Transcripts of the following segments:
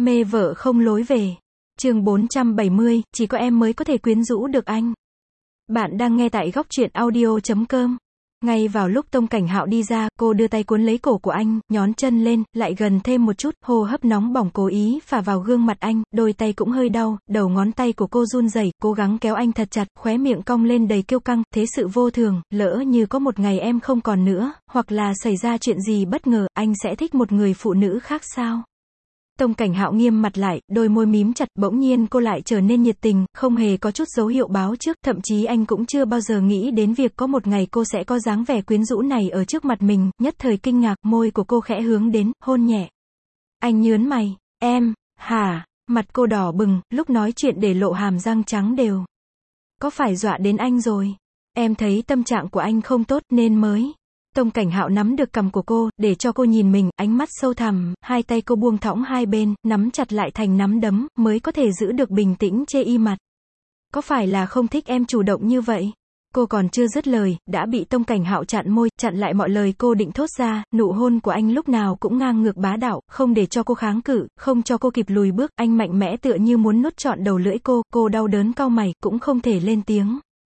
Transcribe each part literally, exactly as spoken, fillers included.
Mê vợ không lối về. Chương bốn trăm bảy mươi, chỉ có em mới có thể quyến rũ được anh. Bạn đang nghe tại góc truyện audio chấm com. Ngay vào lúc Tông Cảnh Hạo đi ra, cô đưa tay cuốn lấy cổ của anh, nhón chân lên, lại gần thêm một chút, hô hấp nóng bỏng cố ý phả vào gương mặt anh, đôi tay cũng hơi đau, đầu ngón tay của cô run rẩy, cố gắng kéo anh thật chặt, khóe miệng cong lên đầy kiêu căng, thế sự vô thường, lỡ như có một ngày em không còn nữa, hoặc là xảy ra chuyện gì bất ngờ, anh sẽ thích một người phụ nữ khác sao? Tông Cảnh Hạo nghiêm mặt lại, đôi môi mím chặt, bỗng nhiên cô lại trở nên nhiệt tình, không hề có chút dấu hiệu báo trước, thậm chí anh cũng chưa bao giờ nghĩ đến việc có một ngày cô sẽ có dáng vẻ quyến rũ này ở trước mặt mình, nhất thời kinh ngạc, môi của cô khẽ hướng đến, hôn nhẹ. Anh nhớn mày, em, hả, mặt cô đỏ bừng, lúc nói chuyện để lộ hàm răng trắng đều. Có phải dọa đến anh rồi? Em thấy tâm trạng của anh không tốt nên mới. Tông Cảnh Hạo nắm được cằm của cô, để cho cô nhìn mình, ánh mắt sâu thẳm, hai tay cô buông thõng hai bên, nắm chặt lại thành nắm đấm, mới có thể giữ được bình tĩnh chê y mặt. Có phải là không thích em chủ động như vậy? Cô còn chưa dứt lời, đã bị Tông Cảnh Hạo chặn môi, chặn lại mọi lời cô định thốt ra, nụ hôn của anh lúc nào cũng ngang ngược bá đạo, không để cho cô kháng cự, không cho cô kịp lùi bước, anh mạnh mẽ tựa như muốn nuốt trọn đầu lưỡi cô, cô đau đớn cau mày, cũng không thể lên tiếng.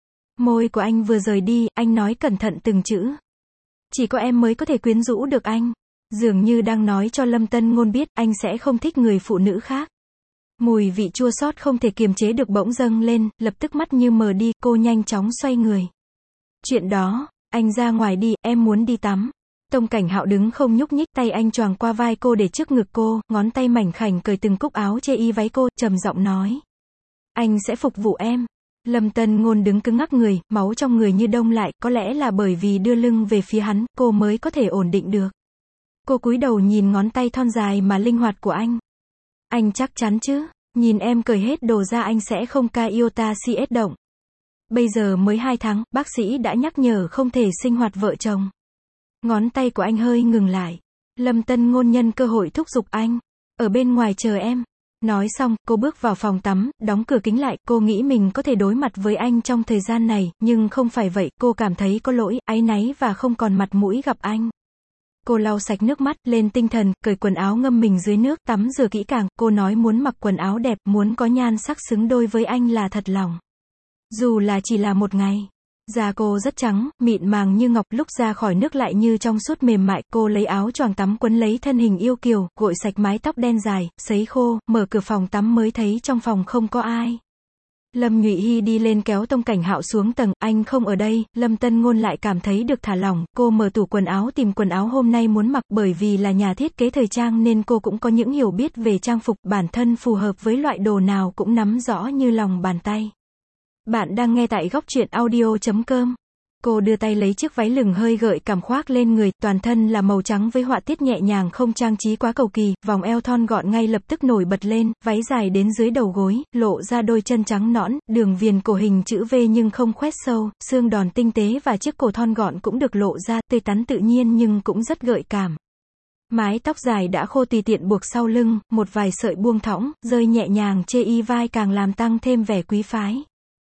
Môi của anh vừa rời đi, anh nói cẩn thận từng chữ. Chỉ có em mới có thể quyến rũ được anh. Dường như đang nói cho Lâm Tân Ngôn biết, anh sẽ không thích người phụ nữ khác. Mùi vị chua xót không thể kiềm chế được bỗng dâng lên, lập tức mắt như mờ đi, cô nhanh chóng xoay người. Chuyện đó, anh ra ngoài đi, em muốn đi tắm. Tông Cảnh Hạo đứng không nhúc nhích, tay anh choàng qua vai cô để trước ngực cô, ngón tay mảnh khảnh cởi từng cúc áo chê y váy cô, trầm giọng nói. Anh sẽ phục vụ em. Lâm Tân Ngôn đứng cứng ngắc người, máu trong người như đông lại, có lẽ là bởi vì đưa lưng về phía hắn, cô mới có thể ổn định được. Cô cúi đầu nhìn ngón tay thon dài mà linh hoạt của anh. Anh chắc chắn chứ? Nhìn em cởi hết đồ ra anh sẽ không ca iota si ét động. Bây giờ mới hai tháng, bác sĩ đã nhắc nhở không thể sinh hoạt vợ chồng. Ngón tay của anh hơi ngừng lại. Lâm Tân Ngôn nhân cơ hội thúc giục anh. Ở bên ngoài chờ em. Nói xong, cô bước vào phòng tắm, đóng cửa kính lại, cô nghĩ mình có thể đối mặt với anh trong thời gian này, nhưng không phải vậy, cô cảm thấy có lỗi, áy náy và không còn mặt mũi gặp anh. Cô lau sạch nước mắt, lên tinh thần, cởi quần áo ngâm mình dưới nước, tắm rửa kỹ càng, cô nói muốn mặc quần áo đẹp, muốn có nhan sắc xứng đôi với anh là thật lòng. Dù là chỉ là một ngày. Da cô rất trắng, mịn màng như ngọc, lúc ra khỏi nước lại như trong suốt mềm mại, cô lấy áo choàng tắm quấn lấy thân hình yêu kiều, gội sạch mái tóc đen dài, sấy khô, mở cửa phòng tắm mới thấy trong phòng không có ai. Lâm Nhụy Hy đi lên kéo Tông Cảnh Hạo xuống tầng, anh không ở đây, Lâm Tân Ngôn lại cảm thấy được thả lỏng, cô mở tủ quần áo tìm quần áo hôm nay muốn mặc, bởi vì là nhà thiết kế thời trang nên cô cũng có những hiểu biết về trang phục, bản thân phù hợp với loại đồ nào cũng nắm rõ như lòng bàn tay. Bạn đang nghe tại góc truyện audio chấm com. Cô đưa tay lấy chiếc váy lửng hơi gợi cảm khoác lên người, toàn thân là màu trắng với họa tiết nhẹ nhàng không trang trí quá cầu kỳ, vòng eo thon gọn ngay lập tức nổi bật lên, váy dài đến dưới đầu gối, lộ ra đôi chân trắng nõn, đường viền cổ hình chữ V nhưng không khoét sâu, xương đòn tinh tế và chiếc cổ thon gọn cũng được lộ ra, tươi tắn tự nhiên nhưng cũng rất gợi cảm. Mái tóc dài đã khô tùy tiện buộc sau lưng, một vài sợi buông thõng, rơi nhẹ nhàng chê y vai càng làm tăng thêm vẻ quý phái.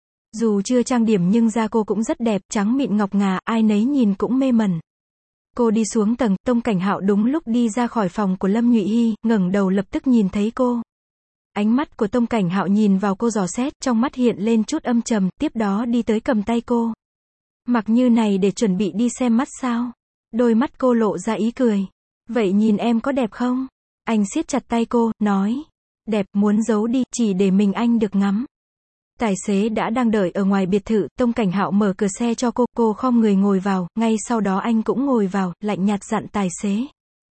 Dù chưa trang điểm nhưng da cô cũng rất đẹp, trắng mịn ngọc ngà, ai nấy nhìn cũng mê mẩn. Cô đi xuống tầng, Tông Cảnh Hạo đúng lúc đi ra khỏi phòng của Lâm Nhụy Hy, ngẩng đầu lập tức nhìn thấy cô. Ánh mắt của Tông Cảnh Hạo nhìn vào cô dò xét, trong mắt hiện lên chút âm trầm, tiếp đó đi tới cầm tay cô. Mặc như này để chuẩn bị đi xem mắt sao? Đôi mắt cô lộ ra ý cười. Vậy nhìn em có đẹp không? Anh siết chặt tay cô, nói. Đẹp, muốn giấu đi, chỉ để mình anh được ngắm. Tài xế đã đang đợi ở ngoài biệt thự, Tông Cảnh Hạo mở cửa xe cho cô, cô khom người ngồi vào, ngay sau đó anh cũng ngồi vào, lạnh nhạt dặn tài xế.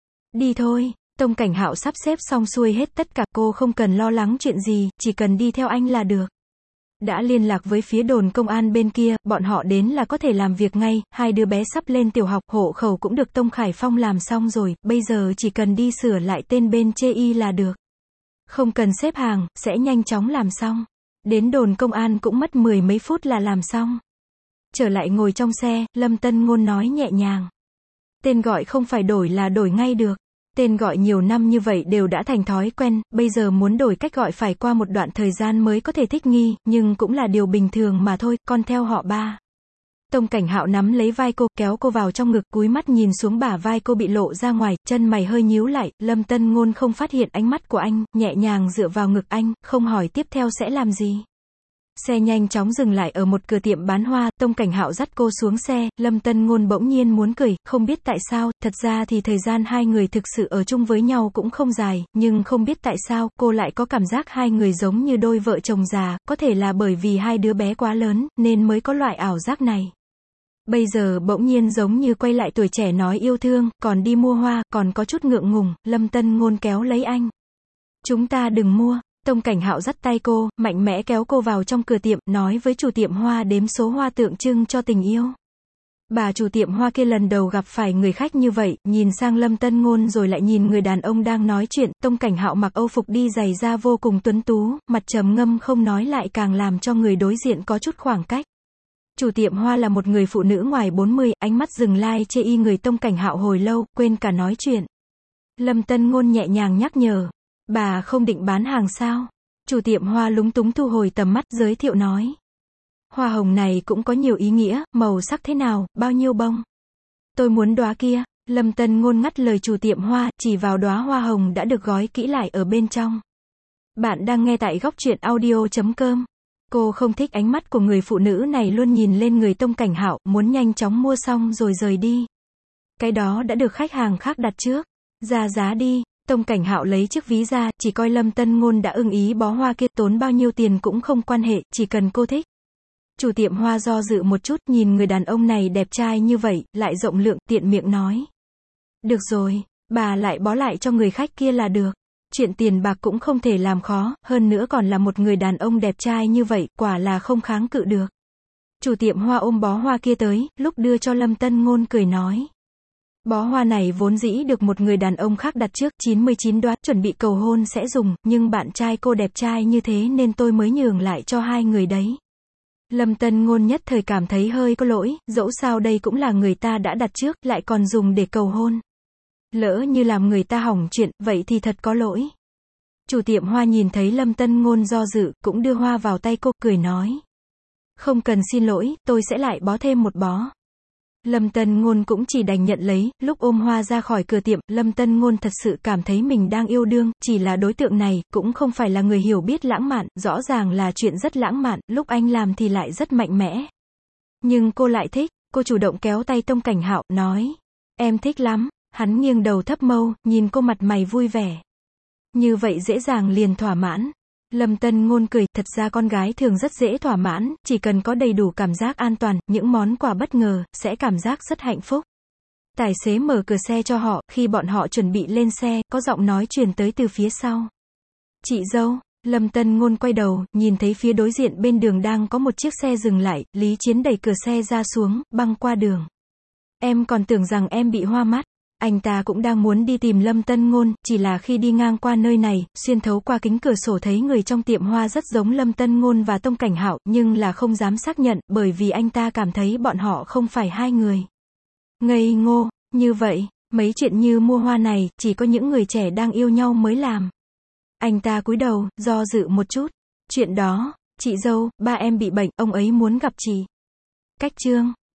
Đi thôi, Tông Cảnh Hạo sắp xếp xong xuôi hết tất cả, cô không cần lo lắng chuyện gì, chỉ cần đi theo anh là được. Đã liên lạc với phía đồn công an bên kia, bọn họ đến là có thể làm việc ngay, hai đứa bé sắp lên tiểu học, hộ khẩu cũng được Tông Khải Phong làm xong rồi, bây giờ chỉ cần đi sửa lại tên bên chê y là được. Không cần xếp hàng, sẽ nhanh chóng làm xong. Đến đồn công an cũng mất mười mấy phút là làm xong. Trở lại ngồi trong xe, Lâm Tân Ngôn nói nhẹ nhàng. Tên gọi không phải đổi là đổi ngay được. Tên gọi nhiều năm như vậy đều đã thành thói quen, bây giờ muốn đổi cách gọi phải qua một đoạn thời gian mới có thể thích nghi, nhưng cũng là điều bình thường mà thôi, con theo họ ba. Tông Cảnh Hạo nắm lấy vai cô, kéo cô vào trong ngực, cúi mắt nhìn xuống bả vai cô bị lộ ra ngoài, chân mày hơi nhíu lại, Lâm Tân Ngôn không phát hiện ánh mắt của anh, nhẹ nhàng dựa vào ngực anh, không hỏi tiếp theo sẽ làm gì. Xe nhanh chóng dừng lại ở một cửa tiệm bán hoa, Tông Cảnh Hạo dắt cô xuống xe, Lâm Tân Ngôn bỗng nhiên muốn cười, không biết tại sao, thật ra thì thời gian hai người thực sự ở chung với nhau cũng không dài, nhưng không biết tại sao, cô lại có cảm giác hai người giống như đôi vợ chồng già, có thể là bởi vì hai đứa bé quá lớn, nên mới có loại ảo giác này. Bây giờ bỗng nhiên giống như quay lại tuổi trẻ nói yêu thương, còn đi mua hoa, còn có chút ngượng ngùng, Lâm Tân Ngôn kéo lấy anh. Chúng ta đừng mua. Tông Cảnh Hạo dắt tay cô, mạnh mẽ kéo cô vào trong cửa tiệm, nói với chủ tiệm hoa đếm số hoa tượng trưng cho tình yêu. Bà chủ tiệm hoa kia lần đầu gặp phải người khách như vậy, nhìn sang Lâm Tân Ngôn rồi lại nhìn người đàn ông đang nói chuyện, Tông Cảnh Hạo mặc âu phục đi giày da vô cùng tuấn tú, mặt trầm ngâm không nói lại càng làm cho người đối diện có chút khoảng cách. Chủ tiệm hoa là một người phụ nữ ngoài bốn mươi, ánh mắt dừng lai chê y người Tông Cảnh Hạo hồi lâu, quên cả nói chuyện. Lâm Tân Ngôn nhẹ nhàng nhắc nhở. Bà không định bán hàng sao? Chủ tiệm hoa lúng túng thu hồi tầm mắt, giới thiệu nói. Hoa hồng này cũng có nhiều ý nghĩa, màu sắc thế nào, bao nhiêu bông? Tôi muốn đóa kia. Lâm Tân Ngôn ngắt lời chủ tiệm hoa, chỉ vào đóa hoa hồng đã được gói kỹ lại ở bên trong. Bạn đang nghe tại góc truyện audio chấm com. Cô không thích ánh mắt của người phụ nữ này luôn nhìn lên người Tông Cảnh Hạo, muốn nhanh chóng mua xong rồi rời đi. Cái đó đã được khách hàng khác đặt trước. Ra giá đi. Tông Cảnh Hạo lấy chiếc ví ra, chỉ coi Lâm Tân Ngôn đã ưng ý bó hoa kia, tốn bao nhiêu tiền cũng không quan hệ, chỉ cần cô thích. Chủ tiệm hoa do dự một chút, nhìn người đàn ông này đẹp trai như vậy, lại rộng lượng, tiện miệng nói. Được rồi, bà lại bó lại cho người khách kia là được. Chuyện tiền bạc cũng không thể làm khó, hơn nữa còn là một người đàn ông đẹp trai như vậy, quả là không kháng cự được. Chủ tiệm hoa ôm bó hoa kia tới, lúc đưa cho Lâm Tân Ngôn cười nói. Bó hoa này vốn dĩ được một người đàn ông khác đặt trước, chín mươi chín đóa, chuẩn bị cầu hôn sẽ dùng, nhưng bạn trai cô đẹp trai như thế nên tôi mới nhường lại cho hai người đấy. Lâm Tân Ngôn nhất thời cảm thấy hơi có lỗi, dẫu sao đây cũng là người ta đã đặt trước, lại còn dùng để cầu hôn. Lỡ như làm người ta hỏng chuyện, vậy thì thật có lỗi. Chủ tiệm hoa nhìn thấy Lâm Tân Ngôn do dự, cũng đưa hoa vào tay cô, cười nói. Không cần xin lỗi, tôi sẽ lại bó thêm một bó. Lâm Tân Ngôn cũng chỉ đành nhận lấy, lúc ôm hoa ra khỏi cửa tiệm, Lâm Tân Ngôn thật sự cảm thấy mình đang yêu đương, chỉ là đối tượng này, cũng không phải là người hiểu biết lãng mạn, rõ ràng là chuyện rất lãng mạn, lúc anh làm thì lại rất mạnh mẽ. Nhưng cô lại thích, cô chủ động kéo tay Tông Cảnh Hạo, nói. Em thích lắm, hắn nghiêng đầu thấp mâu, nhìn cô mặt mày vui vẻ. Như vậy dễ dàng liền thỏa mãn. Lâm Tân Ngôn cười, thật ra con gái thường rất dễ thỏa mãn, chỉ cần có đầy đủ cảm giác an toàn, những món quà bất ngờ, sẽ cảm giác rất hạnh phúc. Tài xế mở cửa xe cho họ, khi bọn họ chuẩn bị lên xe, có giọng nói truyền tới từ phía sau. Chị dâu. Lâm Tân Ngôn quay đầu, nhìn thấy phía đối diện bên đường đang có một chiếc xe dừng lại, Lý Chiến đẩy cửa xe ra xuống, băng qua đường. Em còn tưởng rằng em bị hoa mắt. Anh ta cũng đang muốn đi tìm Lâm Tân Ngôn, chỉ là khi đi ngang qua nơi này, xuyên thấu qua kính cửa sổ thấy người trong tiệm hoa rất giống Lâm Tân Ngôn và Tông Cảnh Hạo, nhưng là không dám xác nhận, bởi vì anh ta cảm thấy bọn họ không phải hai người. Ngây ngô, như vậy, mấy chuyện như mua hoa này, chỉ có những người trẻ đang yêu nhau mới làm. Anh ta cúi đầu, do dự một chút. Chuyện đó, chị dâu, ba em bị bệnh, ông ấy muốn gặp chị. Cách chương.